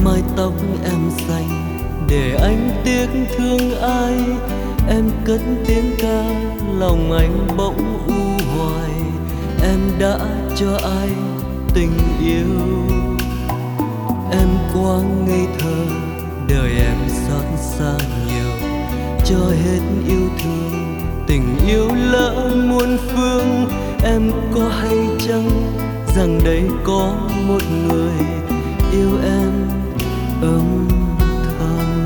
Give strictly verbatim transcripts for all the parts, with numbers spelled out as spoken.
mái tóc em xanh để anh tiếc thương ai. Em cất tiếng ca lòng anh bỗng u hoài. Em đã cho ai tình yêu? Em quá ngây thơ, đời em xót xa nhiều. Cho hết yêu thương, tình yêu lỡ muôn phương. Em có hay chăng rằng đây có một người yêu em âm thầm?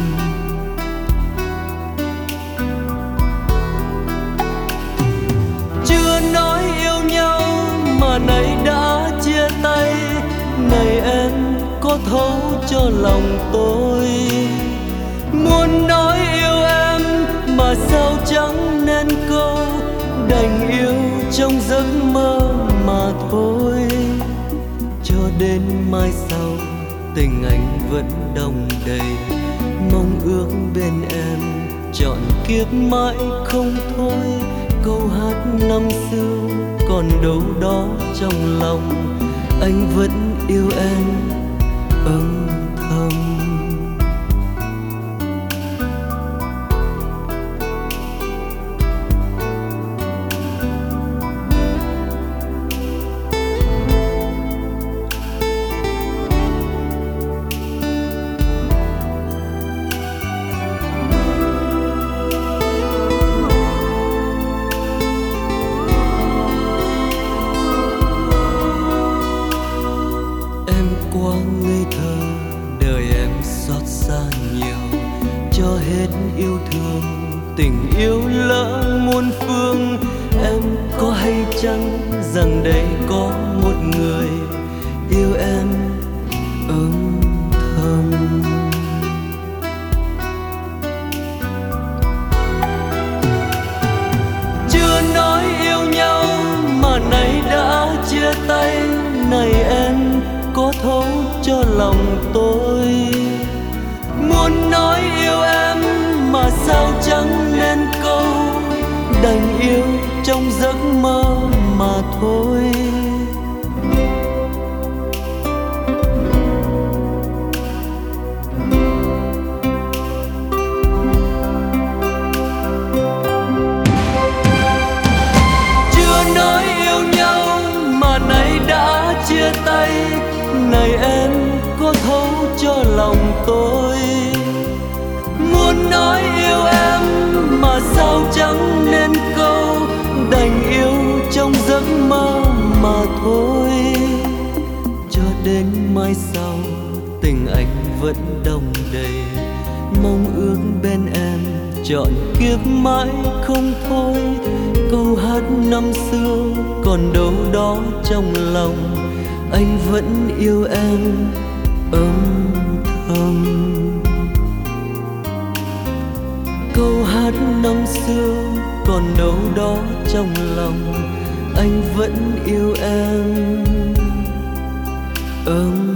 Chưa nói yêu nhau mà nay đã chia tay. Này em có thấu cho lòng tôi? Muốn nói yêu em mà sao chẳng nên câu. Đành yêu trong giấc mơ mà thôi. Cho đến mai sau tình anh vẫn đong đầy. Mong ước bên em trọn kiếp mãi không thôi. Câu hát năm xưa còn đâu đó trong lòng. Anh vẫn yêu em âm thầm. Quá ngây thơ, đời em xót xa nhiều. Cho hết yêu thương, tình yêu lỡ muôn phương. Em có hay chăng rằng đây có một người yêu em âm thầm? Chưa nói yêu nhau mà nay đã chia tay. Này em có thấu cho lòng tôi? Muốn nói yêu em mà sao chẳng nên câu. Đành yêu trong giấc mơ mà thôi. Chưa nói yêu nhau mà nay đã chia tay. Này em có thấu cho lòng tôi? Muốn nói yêu em mà sao chẳng nên câu. Đành yêu trong giấc mơ mà thôi. Cho đến mai sau tình anh vẫn đong đầy. Mong ước bên em trọn kiếp mãi không thôi. Câu hát năm xưa còn đâu đó trong lòng. Anh vẫn yêu em âm thầm. Câu hát năm xưa còn đâu đó trong lòng. Anh vẫn yêu em âm